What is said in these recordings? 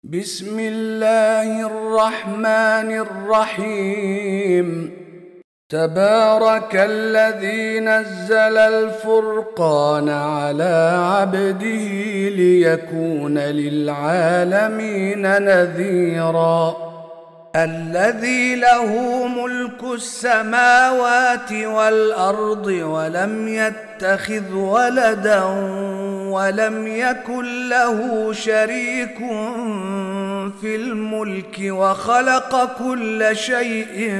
بسم الله الرحمن الرحيم. تبارك الذي نزل الفرقان على عبده ليكون للعالمين نذيرا. الذي له ملك السماوات والأرض ولم يتخذ ولدا ولم يكن له شريك في الملك وخلق كل شيء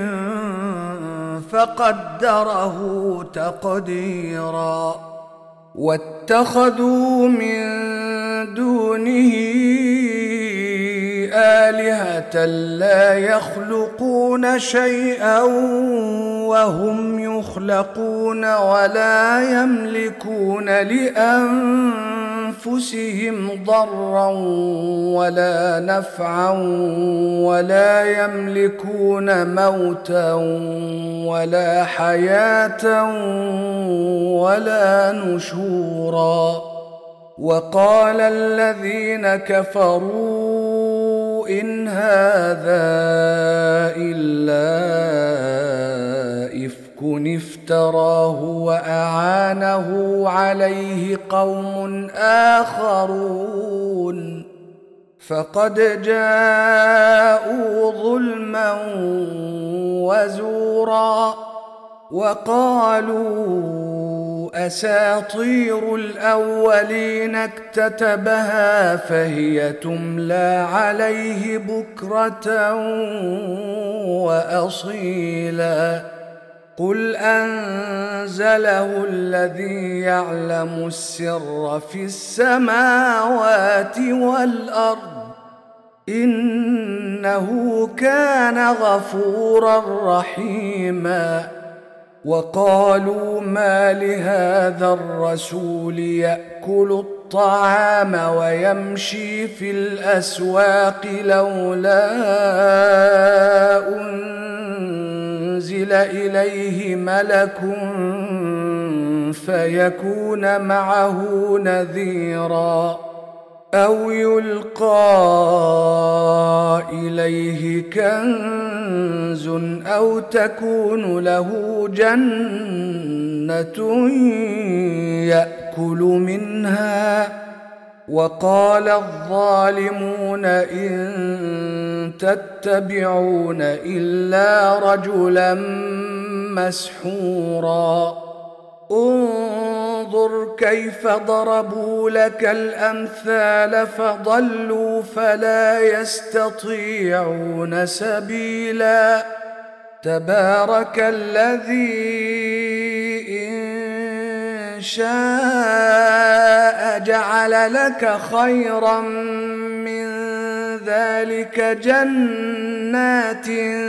فقدره تقديرا. واتخذوا من دونه آلهة لا يخلقون شيئا وهم يخلقون ولا يملكون لأنفسهم ضرا ولا نفعا ولا يملكون موتا ولا حياة ولا نشورا. وقال الذين كفروا إن هذا إلا إفك افتراه وأعانه عليه قوم آخرون فقد جاءوا ظلما وزورا. وقالوا أساطير الأولين اكتتبها فهي تملى عليه بكرة وأصيلا. قل أنزله الذي يعلم السر في السماوات والأرض إنه كان غفورا رحيما. وقالوا ما لهذا الرسول يأكل الطعام ويمشي في الأسواق لولا أنزل إليه ملك فيكون معه نذيرا أو يلقى إليه كنز أو تكون له جنة يأكل منها. وقال الظالمون إن تتبعون إلا رجلا مسحورا. انظر كيف ضربوا لك الأمثال فضلوا فلا يستطيعون سبيلا. تبارك الذي إن شاء جعل لك خيرا من ذلك جنات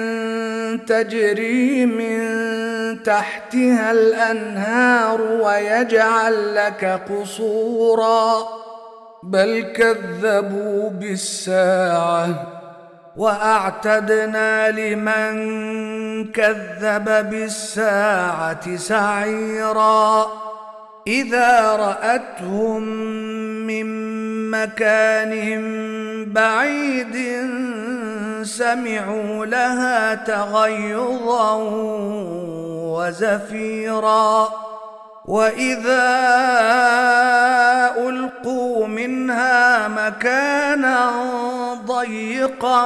تجري من تحتها الأنهار ويجعل لك قصورا بل كذبوا بالساعة وأعتدنا لمن كذب بالساعة سعيرا. إذا رأتهم من مكان بعيد سمعوا لها تغيظا وزفيرا. وإذا ألقوا منها مكانا ضيقا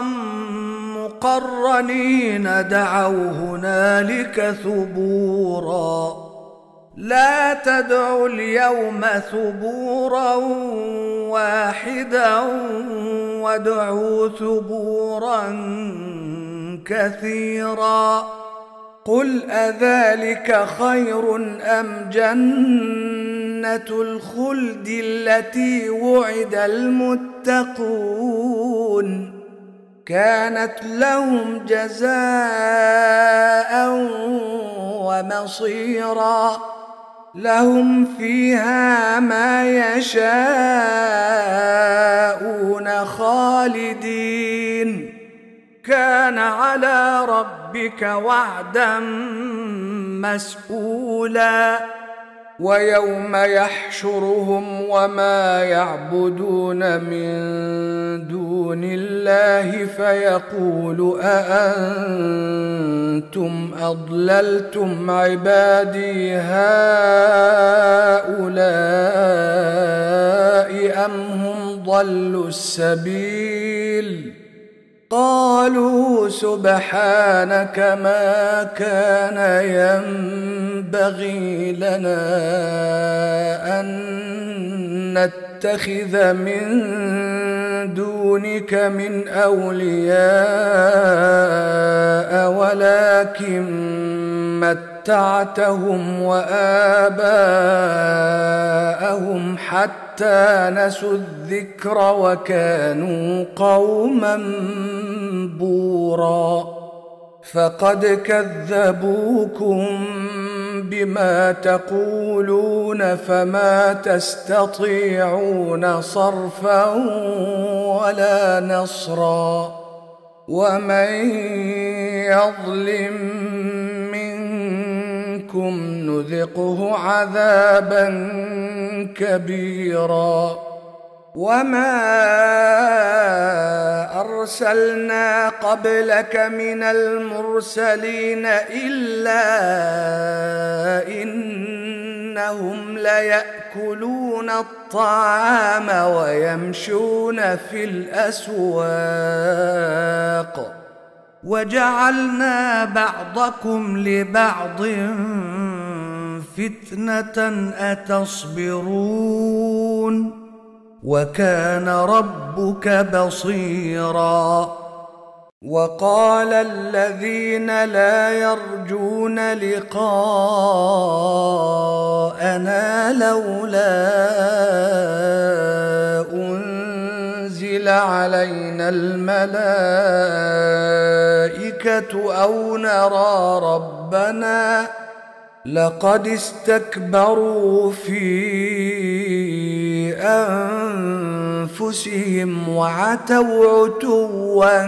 مقرنين دعوا هنالك ثبورا. لا تدعوا اليوم ثبورا واحدا وادعوا ثبورا كثيرا. قل أذلك خير أم جنة الخلد التي وعد المتقون كانت لهم جزاء ومصيرا. لهم فيها ما يشاءون خالدين كان على ربك وعدا مسئولا. ويوم يحشرهم وما يعبدون من دون الله فيقول أأنتم أضللتم عبادي هؤلاء أم هم ضلوا السبيل قالوا سبحانك ما كان ينبغي لنا أن نتخذ من دونك من أولياء ولكن متعتهم وآباءهم حتى نسوا الذكر وكانوا قوما بورا فقد كذبوكم بما تقولون فما تستطيعون صرفا ولا نصرا ومن يظلم منكم نذقه عذابا كبيرا وما أرسلنا قبلك من المرسلين إلا إنهم ليأكلون الطعام ويمشون في الأسواق وجعلنا بعضكم لبعض فتنة أتصبرون وكان ربك بصيرا وقال الذين لا يرجون لقاءنا لولا أنزل علينا الملائكة أو نرى ربنا لقد استكبروا في أنفسهم وعتوا عتوا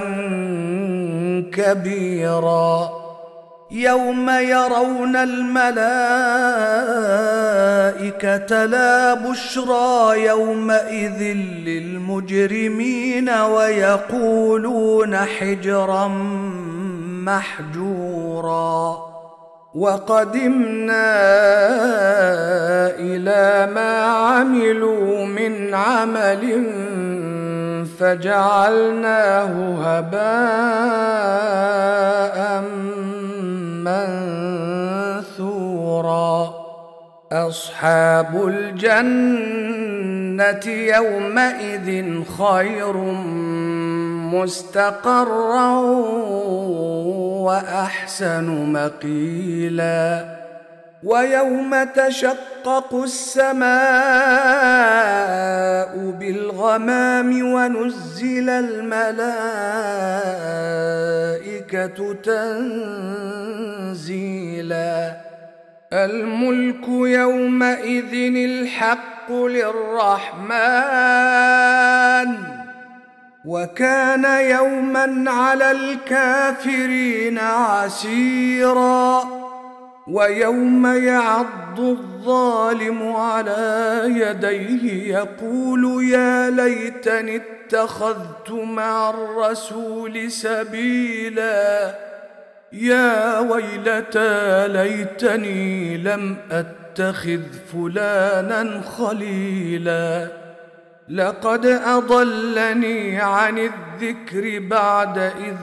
كبيرا يوم يرون الملائكة لا بشرى يومئذ للمجرمين ويقولون حجرا محجورا وقدمنا إلى ما عملوا من عمل فجعلناه هباء منثورا أصحاب الجنة يومئذ خير مستقرا وأحسن مقيلا ويوم تشقق السماء بالغمام ونزل الملائكة تنزيلا الملك يومئذ الحق للرحمن وكان يوما على الكافرين عسيرا ويوم يعض الظالم على يديه يقول يا ليتني اتخذت مع الرسول سبيلا يا ويلتى ليتني لم أتخذ فلانا خليلا لقد أضلني عن الذكر بعد إذ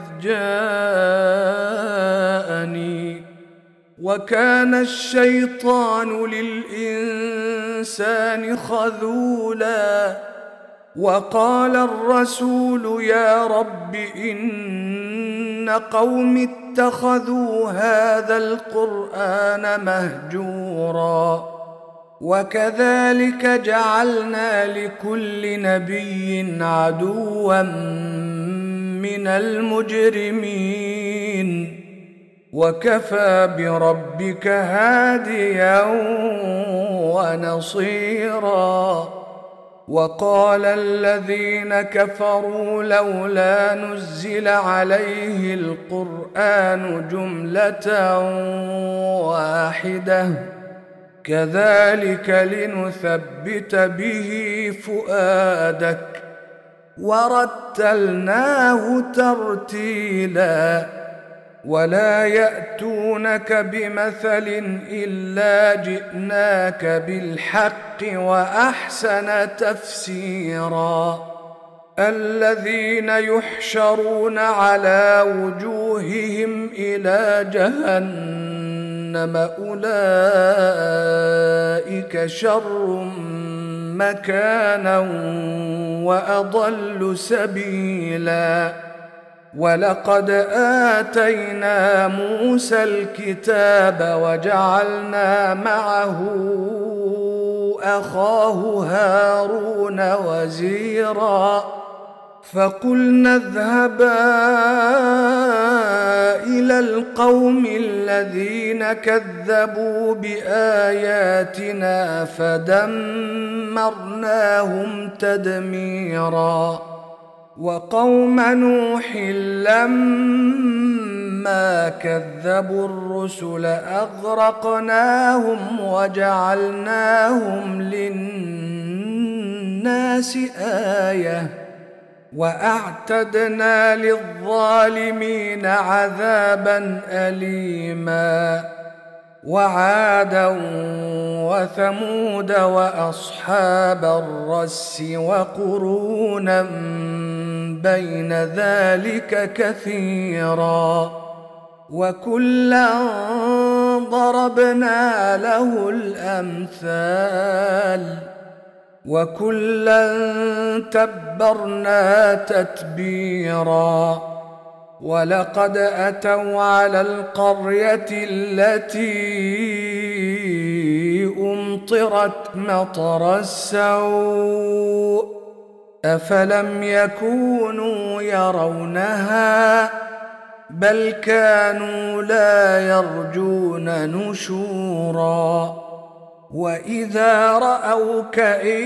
جاءني وكان الشيطان للإنسان خذولا وقال الرسول يا رب إن قوم اتخذوا هذا القرآن مهجورا وكذلك جعلنا لكل نبي عدوا من المجرمين وكفى بربك هاديا ونصيرا وقال الذين كفروا لولا نزل عليه القرآن جملة واحدة كذلك لنثبت به فؤادك ورتلناه ترتيلا ولا يأتونك بمثل إلا جئناك بالحق وأحسن تفسيرا الذين يحشرون على وجوههم إلى جهنم أولئك شر مكانا وأضل سبيلا ولقد آتينا موسى الكتاب وجعلنا معه أخاه هارون وزيرا فقلنا اذهبا إلى القوم الذين كذبوا بآياتنا فدمرناهم تدميرا وقوم نوح لما كذبوا الرسل أغرقناهم وجعلناهم للناس آية وأعتدنا للظالمين عذابا أليما وعادا وثمود وأصحاب الرس وقرونا بين ذلك كثيرا وكلا ضربنا له الأمثال وكلا تبرنا تتبيرا ولقد أتوا على القرية التي أمطرت مطر السوء أفلم يكونوا يرونها بل كانوا لا يرجون نشورا وإذا رأوك إن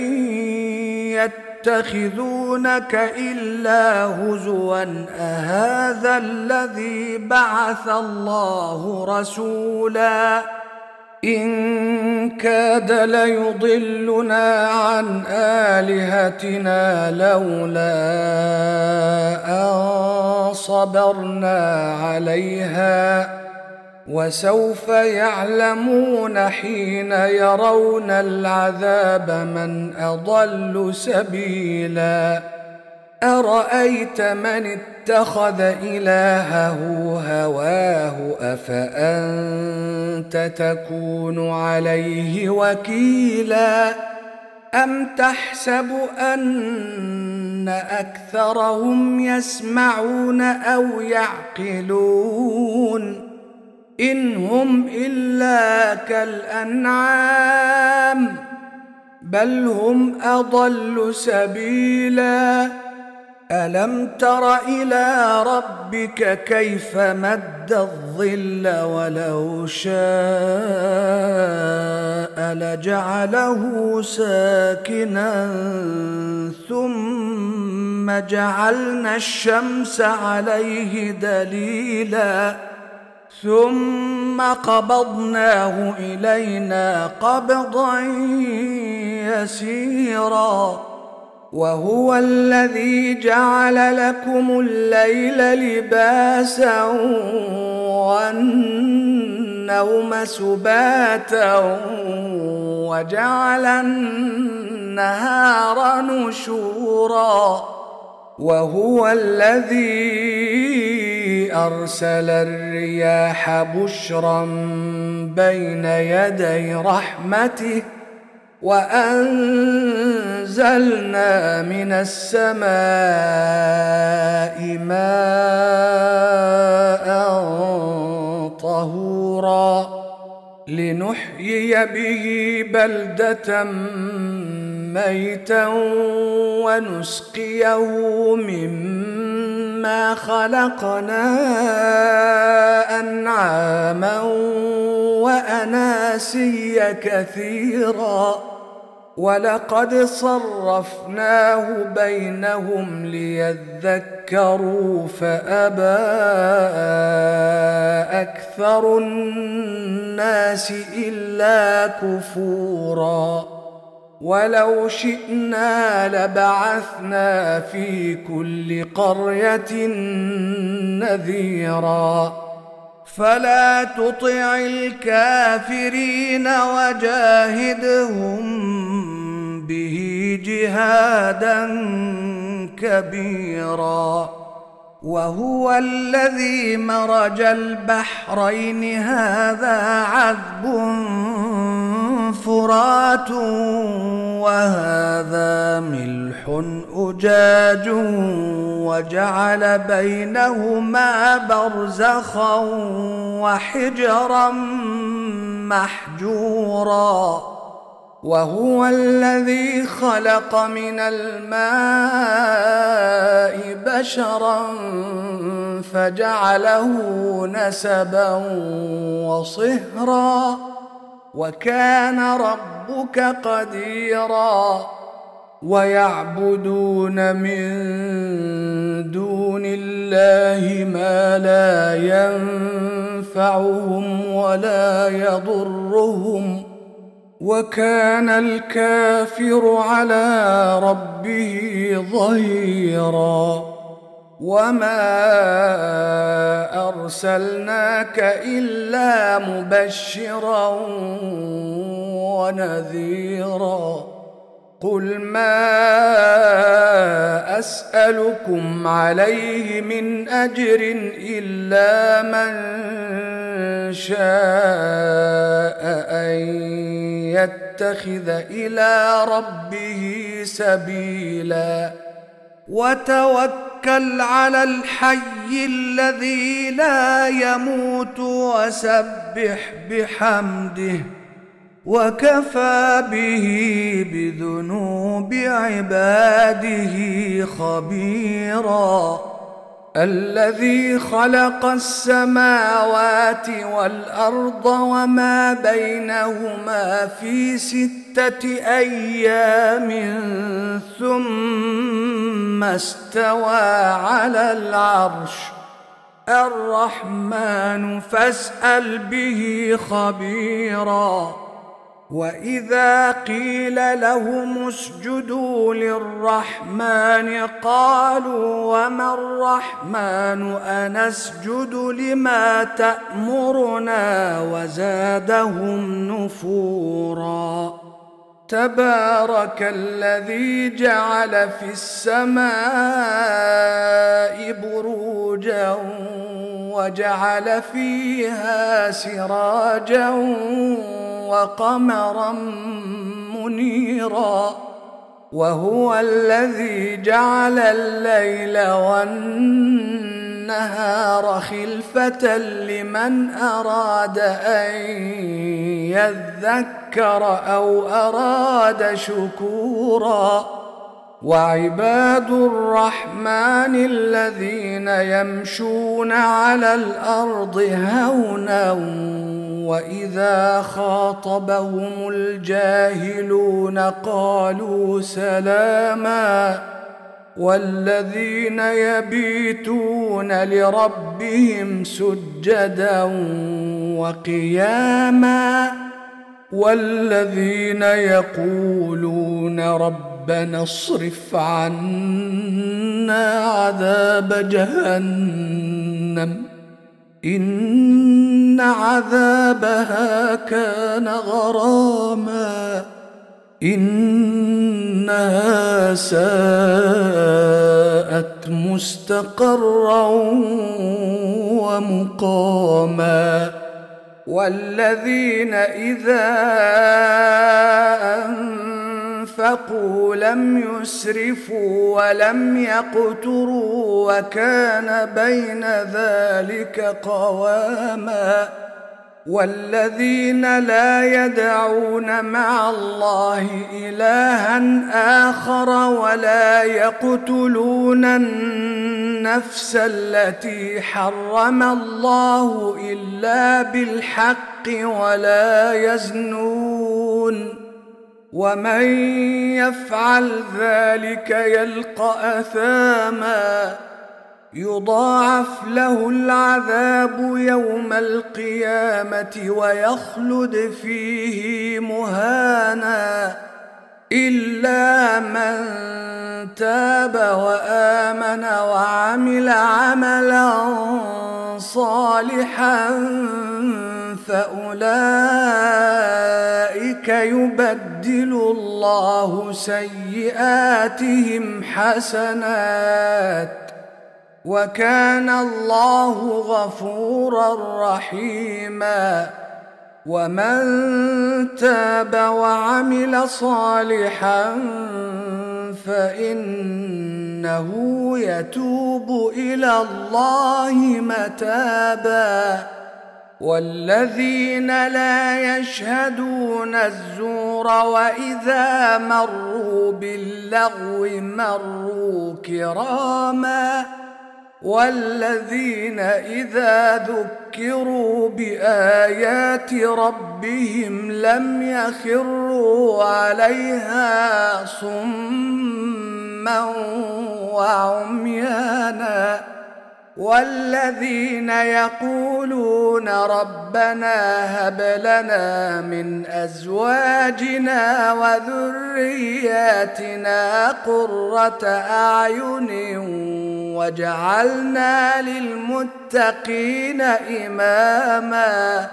يتخذونك إلا هزوا أهذا الذي بعث الله رسولا إن كاد ليضلنا عن آلهتنا لولا أن صبرنا عليها وسوف يعلمون حين يرون العذاب من أضل سبيلا أرأيت من اتخذ إلهه هواه أفأنت تكون عليه وكيلا أم تحسب أن أكثرهم يسمعون أو يعقلون إن هم إلا كالأنعام بل هم أضل سبيلا ألم تر إلى ربك كيف مد الظل ولو شاء لجعله ساكنا ثم جعلنا الشمس عليه دليلا ثم قبضناه إلينا قبضا يسيرا وهو الذي جعل لكم الليل لباسا والنوم سباتا وجعل النهار نشورا وهو الذي أرسل الرياح بشرا بين يدي رحمته وأنزلنا من السماء ماء طهورا لنحيي به بلدة ميتا ونسقيه مما خلقنا أنعاما وأناسيا كثيرا ولقد صرفناه بينهم ليذكروا فأبى أكثر الناس الناس إلا كفورا ولو شئنا لبعثنا في كل قرية نذيرا فلا تطع الكافرين وجاهدهم به جهادا كبيرا وهو الذي مرج البحرين هذا عذب فرات وهذا ملح أجاج وجعل بينهما برزخا وحجرا محجورا وهو الذي خلق من الماء بشرا فجعله نسبا وصهرا وكان ربك قديرا ويعبدون من دون الله ما لا ينفعهم ولا يضرهم وكان الكافر على ربه ظهيرا وما أرسلناك إلا مبشرا ونذيرا قل ما أسألكم عليه من أجر إلا من شاء أن يتخذ إلى ربه سبيلا وتوكل على الحي الذي لا يموت وسبح بحمده وكفى به بذنوب عباده خبيرا الذي خلق السماوات والأرض وما بينهما في 6 أيام ثم استوى على العرش الرحمن فاسأل به خبيرا وإذا قيل لهم اسجدوا للرحمن قالوا وما الرحمن أنسجد لما تأمرنا وزادهم نفورا تبارك الذي جعل في السماء بروجا وجعل فيها سراجا وقمرا منيرا وهو الذي جعل الليل والنهار خلفة لمن أراد أن يذكر أو أراد شكورا وعباد الرحمن الذين يمشون على الأرض هونا وإذا خاطبهم الجاهلون قالوا سلاما والذين يبيتون لربهم سجدا وقياما والذين يقولون ربنا اصرف عنا عذاب جهنم إن عذابها كان غراما إنها ساءت مستقرا ومقاما والذين إذا أنفقوا لم يسرفوا ولم يقتروا وكان بين ذلك قواما والذين لا يدعون مع الله إلها آخر ولا يقتلون النفس التي حرم الله إلا بالحق ولا يزنون ومن يفعل ذلك يلقى أثاما يضاعف له العذاب يوم القيامة ويخلد فيه مهانا إلا من تاب وآمن وعمل عملا صالحا فأولئك يبدل الله سيئاتهم حسنات وكان الله غفورا رحيما. ومن تاب وعمل صالحا فإنه يتوب إلى الله متابا. والذين لا يشهدون الزور وإذا مروا باللغو مروا كراما. والذين إذا ذكروا بآيات ربهم لم يخروا عليها صما وعميانا. والذين يقولون ربنا هب لنا من أزواجنا وذرياتنا قرة أعين وجعلنا للمتقين إماما.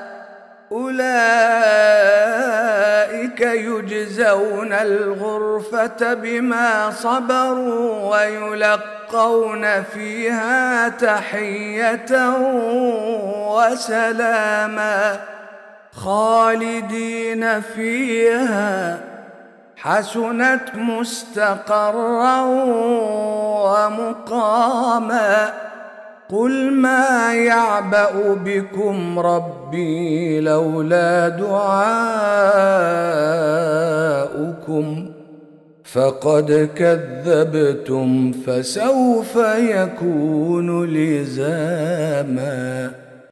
أولئك يجزون الغرفة بما صبروا ويلقون فيها تحية وسلاما خالدين فيها حسنت مستقرا ومقاما. قل ما يعبأ بكم ربي لولا دعاؤكم فقد كذبتم فسوف يكون لزاما.